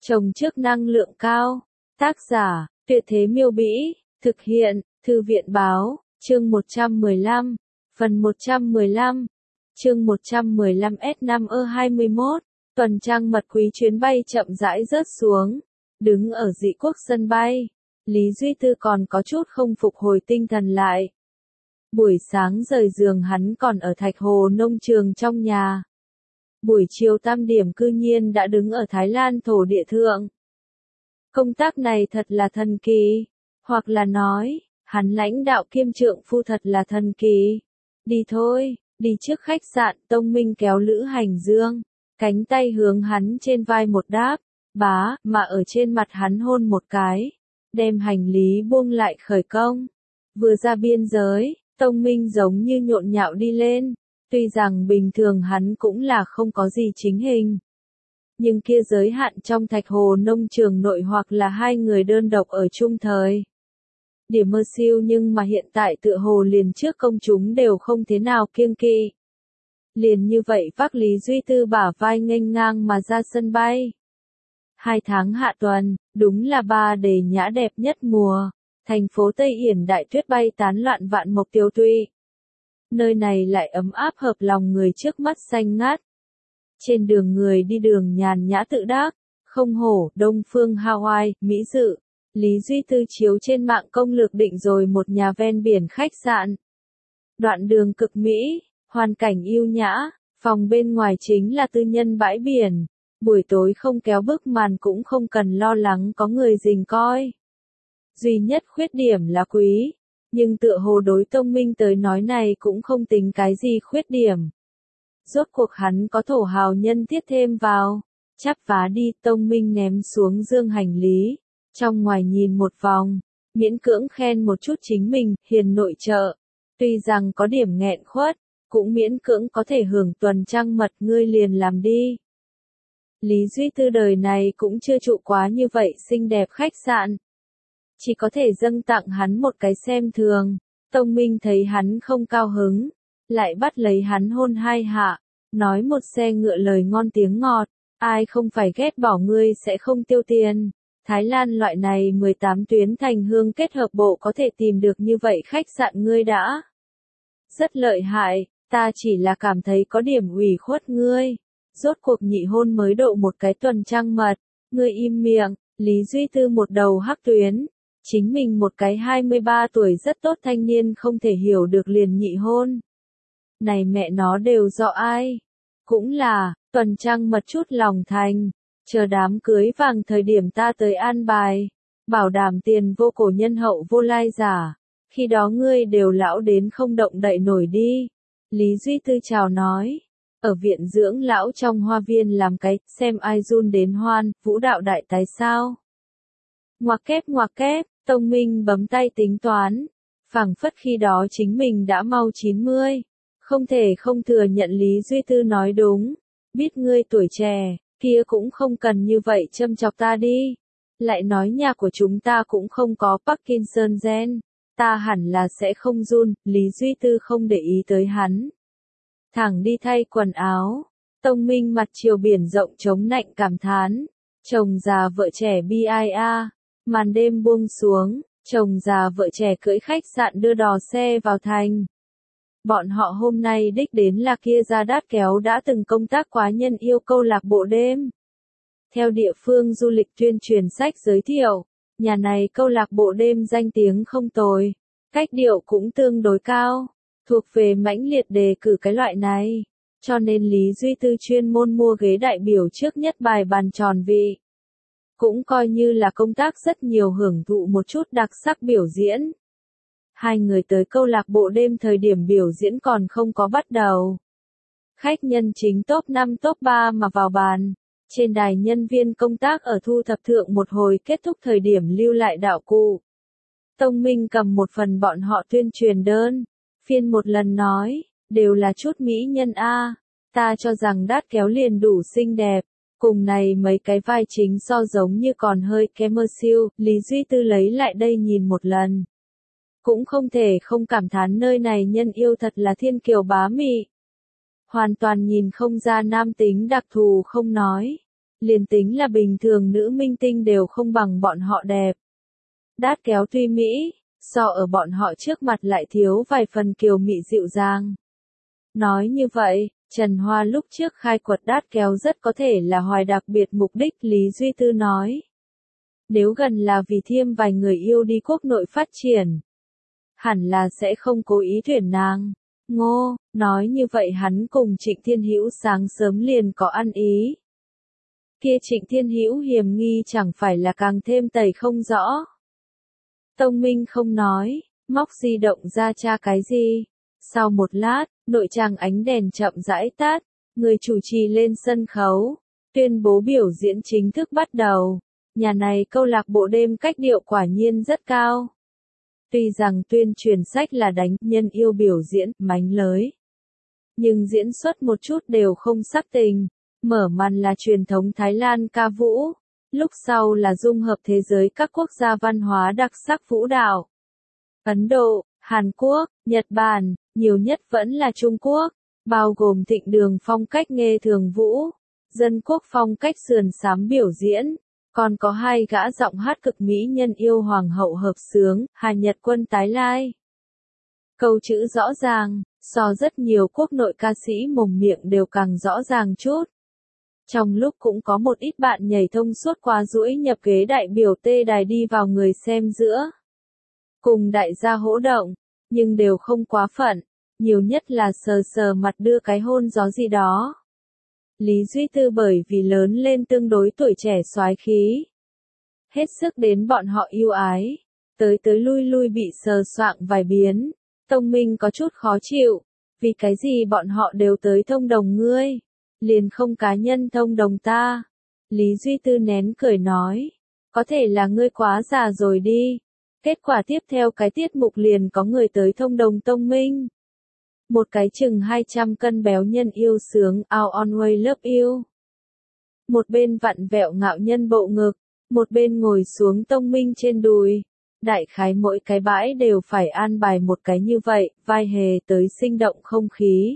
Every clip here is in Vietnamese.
Trồng trước năng lượng cao. Tác giả, Tuyệt Thế Miêu Bĩ, thực hiện, Thư viện Báo, chương 115, phần 115, chương 115 S5E21, tuần trăng mật quý chuyến bay chậm rãi rớt xuống, đứng ở Dị Quốc sân bay, Lý Duy Tư còn có chút không phục hồi tinh thần lại. Buổi sáng rời giường hắn còn ở Thạch Hồ nông trường trong nhà. Buổi chiều tam điểm cư nhiên đã đứng ở Thái Lan thổ địa thượng. Công tác này thật là thần kỳ, hoặc là nói, hắn lãnh đạo kiêm trượng phu thật là thần kỳ. Đi thôi, đi trước khách sạn. Tông Minh kéo Lữ Hành Dương, cánh tay hướng hắn trên vai một đáp, bá, mà ở trên mặt hắn hôn một cái, đem hành lý buông lại khởi công. Vừa ra biên giới, Tông Minh giống như nhộn nhạo đi lên. Tuy rằng bình thường hắn cũng là không có gì chính hình, nhưng kia giới hạn trong Thạch Hồ nông trường nội hoặc là hai người đơn độc ở chung thời điểm mơ siêu, nhưng mà hiện tại tựa hồ liền trước công chúng đều không thế nào kiêng kỵ. Liền như vậy vác Lý Duy Tư bả vai nghênh ngang mà ra sân bay. 2 tháng hạ tuần, đúng là Ba Đề Nhã đẹp nhất mùa, thành phố Tây Yển đại tuyết bay tán loạn vạn mộc tiêu tụy. Nơi này lại ấm áp hợp lòng người, trước mắt xanh ngát. Trên đường người đi đường nhàn nhã tự đắc, không hổ, Đông Phương Hawaii, Mỹ Dự. Lý Duy Tư chiếu trên mạng công lược định rồi một nhà ven biển khách sạn. Đoạn đường cực mỹ, hoàn cảnh yêu nhã, phòng bên ngoài chính là tư nhân bãi biển. Buổi tối không kéo bức màn cũng không cần lo lắng có người rình coi. Duy nhất khuyết điểm là quý. Nhưng tựa hồ đối Tông Minh tới nói này cũng không tính cái gì khuyết điểm. Rốt cuộc hắn có thổ hào nhân thiết thêm vào. Chắp vá đi, Tông Minh ném xuống dương hành lý. Trong ngoài nhìn một vòng, miễn cưỡng khen một chút chính mình, hiền nội trợ. Tuy rằng có điểm nghẹn khuất, cũng miễn cưỡng có thể hưởng tuần trăng mật, ngươi liền làm đi. Lý Duy Tư đời này cũng chưa trụ quá như vậy xinh đẹp khách sạn. Chỉ có thể dâng tặng hắn một cái xem thường. Tông Minh thấy hắn không cao hứng, lại bắt lấy hắn hôn 2 hạ, nói một xe ngựa lời ngon tiếng ngọt, ai không phải ghét bỏ ngươi sẽ không tiêu tiền. Thái Lan loại này 18 tuyến thành hương kết hợp bộ có thể tìm được như vậy khách sạn ngươi đã rất lợi hại, ta chỉ là cảm thấy có điểm ủy khuất ngươi. Rốt cuộc nhị hôn mới độ một cái tuần trăng mật, ngươi im miệng. Lý Duy Tư một đầu hắc tuyến. Chính mình một cái 23 tuổi rất tốt thanh niên không thể hiểu được liền nhị hôn. Này mẹ nó đều do ai? Cũng là, tuần trăng mật chút lòng thành. Chờ đám cưới vàng thời điểm ta tới an bài. Bảo đảm tiền vô cổ nhân hậu vô lai giả. Khi đó ngươi đều lão đến không động đậy nổi đi. Lý Duy Tư chào nói. Ở viện dưỡng lão trong hoa viên làm cái, xem ai run đến hoan, vũ đạo đại tái sao. Ngoặc kép, Tông Minh bấm tay tính toán. Phảng phất khi đó chính mình đã mau 90. Không thể không thừa nhận Lý Duy Tư nói đúng. Biết ngươi tuổi trẻ, kia cũng không cần như vậy châm chọc ta đi. Lại nói nhà của chúng ta cũng không có Parkinson gen. Ta hẳn là sẽ không run. Lý Duy Tư không để ý tới hắn. Thẳng đi thay quần áo. Tông Minh mặt chiều biển rộng chống nạnh cảm thán. Chồng già vợ trẻ BIA. Màn đêm buông xuống, chồng già vợ trẻ cưỡi khách sạn đưa đò xe vào thành. Bọn họ hôm nay đích đến là kia Gia Đát Kéo đã từng công tác quá nhân yêu câu lạc bộ đêm. Theo địa phương du lịch tuyên truyền sách giới thiệu, nhà này câu lạc bộ đêm danh tiếng không tồi, cách điệu cũng tương đối cao, thuộc về mãnh liệt đề cử cái loại này. Cho nên Lý Duy Tư chuyên môn mua ghế đại biểu trước nhất bài bàn tròn vị. Cũng coi như là công tác rất nhiều hưởng thụ một chút đặc sắc biểu diễn. Hai người tới câu lạc bộ đêm thời điểm biểu diễn còn không có bắt đầu. Khách nhân chính top 5 top 3 mà vào bàn. Trên đài nhân viên công tác ở thu thập thượng một hồi kết thúc thời điểm lưu lại đạo cụ. Tông Minh cầm một phần bọn họ tuyên truyền đơn. Phiên một lần nói, đều là chút mỹ nhân a. Ta cho rằng Đát Kéo liền đủ xinh đẹp. Cùng này mấy cái vai chính so giống như còn hơi kém mơ siêu, Lý Duy Tư lấy lại đây nhìn một lần. Cũng không thể không cảm thán nơi này nhân yêu thật là thiên kiều bá mị. Hoàn toàn nhìn không ra nam tính đặc thù không nói. liền tính là bình thường nữ minh tinh đều không bằng bọn họ đẹp. Đát kéo tuy mỹ, so ở bọn họ trước mặt lại thiếu vài phần kiều mị dịu dàng. Nói như vậy, Trần Hoa lúc trước khai quật đát kéo rất có thể là hoài đặc biệt mục đích, Lý Duy Tư nói. Nếu gần là vì thêm vài người yêu đi quốc nội phát triển, hẳn là sẽ không cố ý tuyển nàng. Ngô, nói như vậy hắn cùng Trịnh Thiên Hữu sáng sớm liền có ăn ý. Kia Trịnh Thiên Hữu hiềm nghi chẳng phải là càng thêm tẩy không rõ. Tông Minh không nói, móc di động ra tra cái gì. Sau một lát, nội tràng ánh đèn chậm rãi tắt, người chủ trì lên sân khấu, tuyên bố biểu diễn chính thức bắt đầu. Nhà này câu lạc bộ đêm cách điệu quả nhiên rất cao. Tuy rằng tuyên truyền sách là đánh nhân yêu biểu diễn, mánh lới. Nhưng diễn xuất một chút đều không sắc tình. Mở màn là truyền thống Thái Lan ca vũ. Lúc sau là dung hợp thế giới các quốc gia văn hóa đặc sắc vũ đạo. Ấn Độ, Hàn Quốc, Nhật Bản, nhiều nhất vẫn là Trung Quốc, bao gồm Thịnh Đường phong cách nghê thường vũ, Dân Quốc phong cách sườn xám biểu diễn, còn có hai gã giọng hát cực mỹ nhân yêu hoàng hậu hợp xướng, Hà Nhật Quân tái lai. Câu chữ rõ ràng, so rất nhiều quốc nội ca sĩ mồm miệng đều càng rõ ràng chút. Trong lúc cũng có một ít bạn nhảy thông suốt qua duỗi nhập ghế đại biểu tê đài đi vào người xem giữa. Cùng đại gia hỗ động, nhưng đều không quá phận, nhiều nhất là sờ sờ mặt đưa cái hôn gió gì đó. Lý Duy Tư bởi vì lớn lên tương đối tuổi trẻ soái khí. Hết sức đến bọn họ yêu ái, tới lui lui bị sờ soạng vài biến, Tông Minh có chút khó chịu, vì cái gì bọn họ đều tới thông đồng ngươi, liền không cá nhân thông đồng ta. Lý Duy Tư nén cười nói, có thể là ngươi quá già rồi đi. Kết quả tiếp theo cái tiết mục liền có người tới thông đồng Tông Minh. Một cái chừng 200 cân béo nhân yêu sướng Out on Way Love You. Một bên vặn vẹo ngạo nhân bộ ngực, một bên ngồi xuống Tông Minh trên đùi. Đại khái mỗi cái bãi đều phải an bài một cái như vậy, vai hề tới sinh động không khí.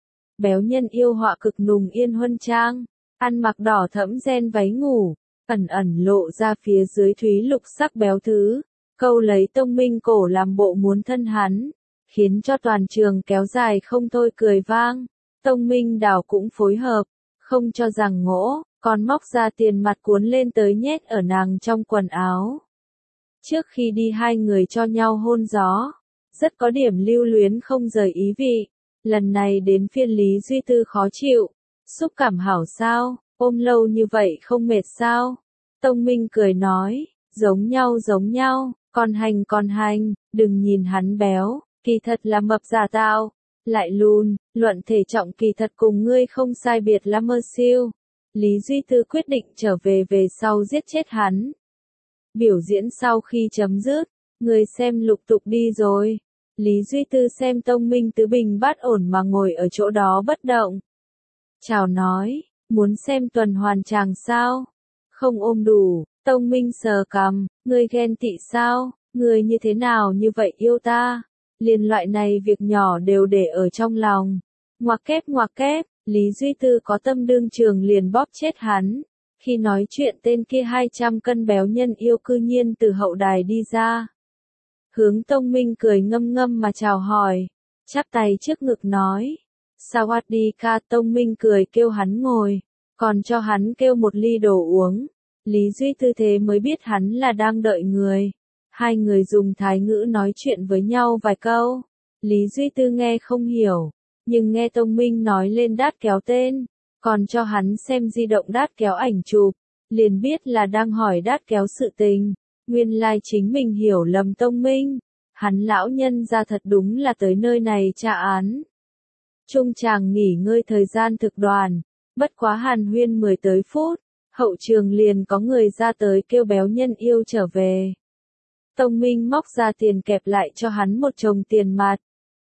Béo nhân yêu họa cực nùng yên huân trang, ăn mặc đỏ thẫm ren váy ngủ, ẩn ẩn lộ ra phía dưới thúy lục sắc béo thứ. Câu lấy Tông Minh cổ làm bộ muốn thân hắn, khiến cho toàn trường kéo dài không thôi cười vang. Tông Minh đảo cũng phối hợp, không cho rằng ngỗ, còn móc ra tiền mặt cuốn lên tới nhét ở nàng trong quần áo. Trước khi đi hai người cho nhau hôn gió, rất có điểm lưu luyến không rời ý vị. Lần này đến phiên Lý Duy Tư khó chịu, xúc cảm hảo sao, ôm lâu như vậy không mệt sao? Tông Minh cười nói, giống nhau. Còn hành, đừng nhìn hắn béo, kỳ thật là mập giả tạo, lại lùn, luận thể trọng kỳ thật cùng ngươi không sai biệt lắm mơ siêu. Lý Duy Tư quyết định trở về sau giết chết hắn. Biểu diễn sau khi chấm dứt, người xem lục tục đi rồi. Lý Duy Tư xem Tông Minh tứ bình bát ổn mà ngồi ở chỗ đó bất động. Chào nói, muốn xem tuần hoàn chàng sao? Không ôm đủ. Tông Minh sờ cằm, ngươi ghen tị sao, ngươi như thế nào như vậy yêu ta, liền loại này việc nhỏ đều để ở trong lòng. Ngoặc kép, Lý Duy Tư có tâm đương trường liền bóp chết hắn. Khi nói chuyện tên kia 200 cân béo nhân yêu cư nhiên từ hậu đài đi ra. Hướng Tông Minh cười ngâm ngâm mà chào hỏi, chắp tay trước ngực nói. Sawadika. Tông Minh cười kêu hắn ngồi, còn cho hắn kêu một ly đồ uống. Lý Duy Tư thế mới biết hắn là đang đợi người. Hai người dùng thái ngữ nói chuyện với nhau vài câu. Lý Duy Tư nghe không hiểu, nhưng nghe Tông Minh nói lên đát kéo tên, còn cho hắn xem di động đát kéo ảnh chụp, liền biết là đang hỏi đát kéo sự tình. Nguyên lai chính mình hiểu lầm Tông Minh. Hắn lão nhân ra thật đúng là tới nơi này tra án. Trung chàng nghỉ ngơi thời gian thực đoàn, bất quá hàn huyên 10 tới phút. Hậu trường liền có người ra tới kêu béo nhân yêu trở về. Tông Minh móc ra tiền kẹp lại cho hắn một chồng tiền mặt.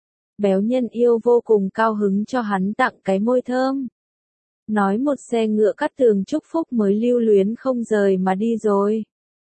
Béo nhân yêu vô cùng cao hứng cho hắn tặng cái môi thơm. Nói một xe ngựa cắt tường chúc phúc mới lưu luyến không rời mà đi rồi.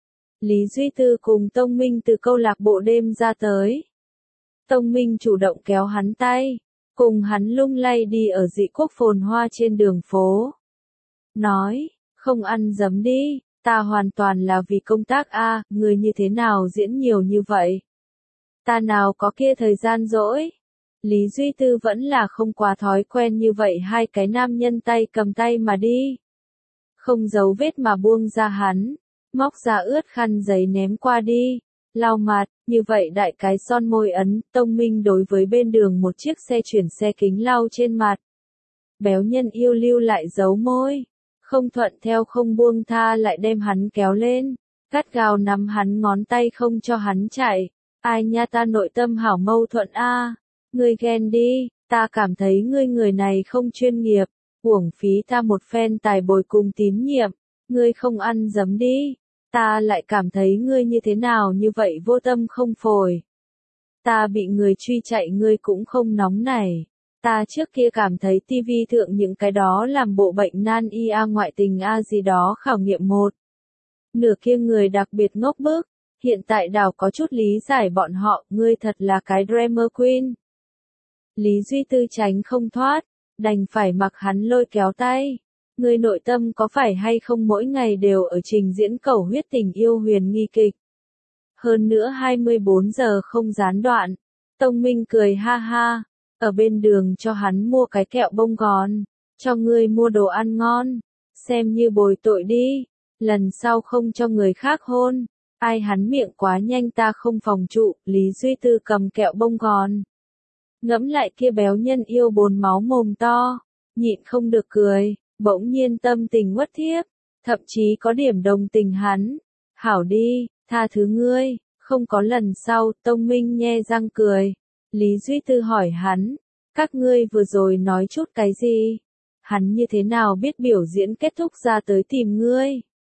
Lý Duy Tư cùng Tông Minh từ câu lạc bộ đêm ra tới. Tông Minh chủ động kéo hắn tay, cùng hắn lung lay đi ở dị quốc phồn hoa trên đường phố. Nói, Không ăn dấm đi, ta hoàn toàn là vì công tác a, người như thế nào diễn nhiều như vậy? Ta nào có kia thời gian rỗi. Lý Duy Tư vẫn là không quá thói quen như vậy, hai cái nam nhân tay cầm tay mà đi. Không giấu vết mà buông ra hắn, móc ra ướt khăn giấy ném qua đi, lau mặt, như vậy đại cái son môi ấn, Tông Minh đối với bên đường một chiếc xe chuyển xe kính lau trên mặt. Béo nhân yêu lưu lại dấu môi, không thuận theo không buông tha lại đem hắn kéo lên, gắt gao nắm hắn ngón tay không cho hắn chạy. Ai nha, ta nội tâm hảo mâu thuẫn a. Ngươi ghen đi, ta cảm thấy ngươi người này không chuyên nghiệp, uổng phí ta một phen tài bồi cùng tín nhiệm, ngươi không ăn dấm đi, ta lại cảm thấy ngươi như thế nào như vậy vô tâm không phổi. Ta bị người truy chạy ngươi cũng không nóng nảy. Ta trước kia cảm thấy tivi thượng những cái đó làm bộ bệnh nan y a ngoại tình a gì đó khảo nghiệm một. Nửa kia người đặc biệt ngốc bức, hiện tại đảo có chút lý giải bọn họ, ngươi thật là cái drama queen. Lý Duy Tư tránh không thoát, đành phải mặc hắn lôi kéo tay. Ngươi nội tâm có phải hay không mỗi ngày đều ở trình diễn cầu huyết tình yêu huyền nghi kịch. Hơn nữa 24 giờ không gián đoạn. Tông Minh cười ha ha, ở bên đường cho hắn mua cái kẹo bông gòn, cho ngươi mua đồ ăn ngon, xem như bồi tội đi, lần sau không cho người khác hôn. Ai hắn miệng quá nhanh ta không phòng trụ, Lý Duy Tư cầm kẹo bông gòn. Ngẫm lại kia béo nhân yêu bồn máu mồm to, nhịn không được cười, bỗng nhiên tâm tình uất thiếp, thậm chí có điểm đồng tình hắn. Hảo đi, tha thứ ngươi, không có lần sau, Tông Minh nhe răng cười. Lý Duy Tư hỏi hắn, các ngươi vừa rồi nói chút cái gì? Hắn như thế nào biết biểu diễn kết thúc ra tới tìm ngươi?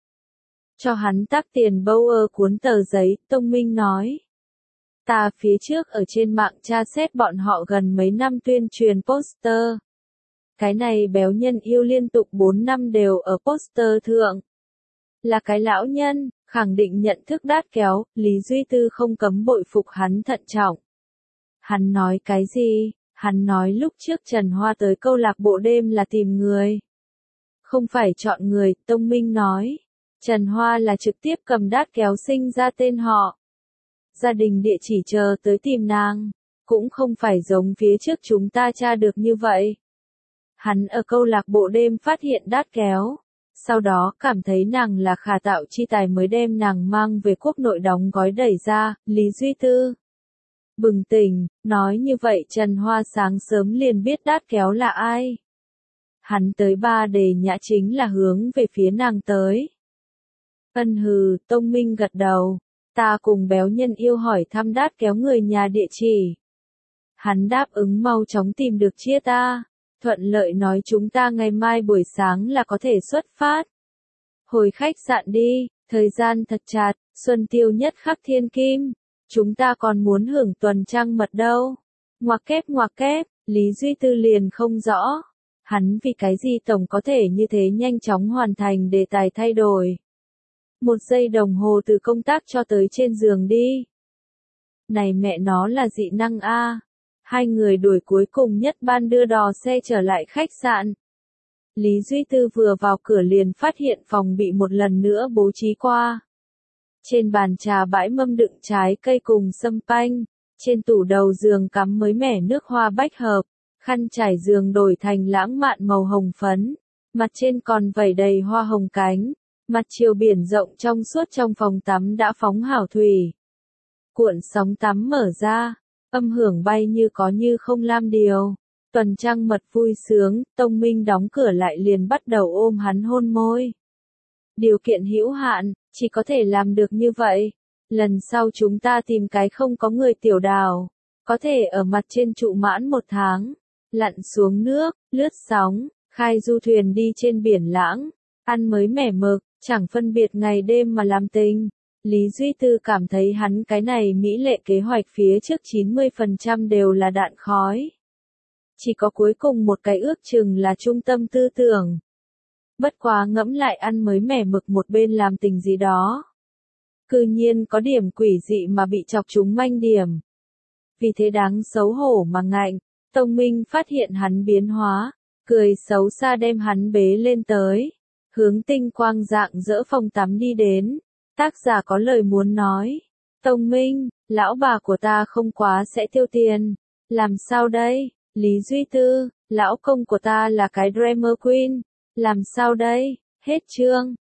Cho hắn tác tiền Bauer cuốn tờ giấy, Tông Minh nói. Ta phía trước ở trên mạng tra xét bọn họ gần mấy năm tuyên truyền poster. Cái này béo nhân yêu liên tục 4 năm đều ở poster thượng. Là cái lão nhân, khẳng định nhận thức đát kéo, Lý Duy Tư không cấm bội phục hắn thận trọng. Hắn nói cái gì? Hắn nói lúc trước Trần Hoa tới câu lạc bộ đêm là tìm người. Không phải chọn người, Tông Minh nói. Trần Hoa là trực tiếp cầm đát kéo sinh ra tên họ. Gia đình địa chỉ chờ tới tìm nàng. Cũng không phải giống phía trước chúng ta tra được như vậy. Hắn ở câu lạc bộ đêm phát hiện đát kéo. Sau đó cảm thấy nàng là khả tạo chi tài mới đem nàng mang về quốc nội đóng gói đẩy ra, Lý Duy Tư. Bừng tỉnh, nói như vậy Trần Hoa sáng sớm liền biết đát kéo là ai. Hắn tới Ba Đề Nhã chính là hướng về phía nàng tới. Ân hừ, Tông Minh gật đầu. Ta cùng béo nhân yêu hỏi thăm đát kéo người nhà địa chỉ. Hắn đáp ứng mau chóng tìm được chia ta. Thuận lợi nói chúng ta ngày mai buổi sáng là có thể xuất phát. Hồi khách sạn đi, thời gian thật chặt, xuân tiêu nhất khắc thiên kim. Chúng ta còn muốn hưởng tuần trăng mật đâu. Ngoặc kép, Lý Duy Tư liền không rõ. Hắn vì cái gì tổng có thể như thế nhanh chóng hoàn thành đề tài thay đổi. 1 giây đồng hồ từ công tác cho tới trên giường đi. Này mẹ nó là dị năng a. Hai người đuổi cuối cùng nhất ban đưa đò xe trở lại khách sạn. Lý Duy Tư vừa vào cửa liền phát hiện phòng bị một lần nữa bố trí qua. Trên bàn trà bãi mâm đựng trái cây cùng sâm panh, trên tủ đầu giường cắm mới mẻ nước hoa bách hợp, khăn trải giường đổi thành lãng mạn màu hồng phấn, mặt trên còn vẩy đầy hoa hồng cánh, mặt chiều biển rộng trong suốt trong phòng tắm đã phóng hảo thủy. Cuộn sóng tắm mở ra, âm hưởng bay như có như không lam điều, tuần trăng mật vui sướng, Tông Minh đóng cửa lại liền bắt đầu ôm hắn hôn môi. Điều kiện hữu hạn, chỉ có thể làm được như vậy. Lần sau chúng ta tìm cái không có người tiểu đảo, có thể ở mặt trên trụ mãn 1 tháng, lặn xuống nước, lướt sóng, khai du thuyền đi trên biển lãng, ăn mới mẻ mực, chẳng phân biệt ngày đêm mà làm tình. Lý Duy Tư cảm thấy hắn cái này mỹ lệ kế hoạch phía trước 90% đều là đạn khói. Chỉ có cuối cùng một cái ước chừng là trung tâm tư tưởng. Bất quá ngẫm lại ăn mới mẻ mực một bên làm tình gì đó. Cư nhiên có điểm quỷ dị mà bị chọc trúng manh điểm. Vì thế đáng xấu hổ mà ngạnh, Tông Minh phát hiện hắn biến hóa, cười xấu xa đem hắn bế lên tới. hướng tinh quang rạng rỡ phòng tắm đi đến. Tác giả có lời muốn nói. Tông Minh, lão bà của ta không quá sẽ tiêu tiền. Làm sao đây? Lý Duy Tư, lão công của ta là cái Drama Queen. Làm sao đây? Hết chương.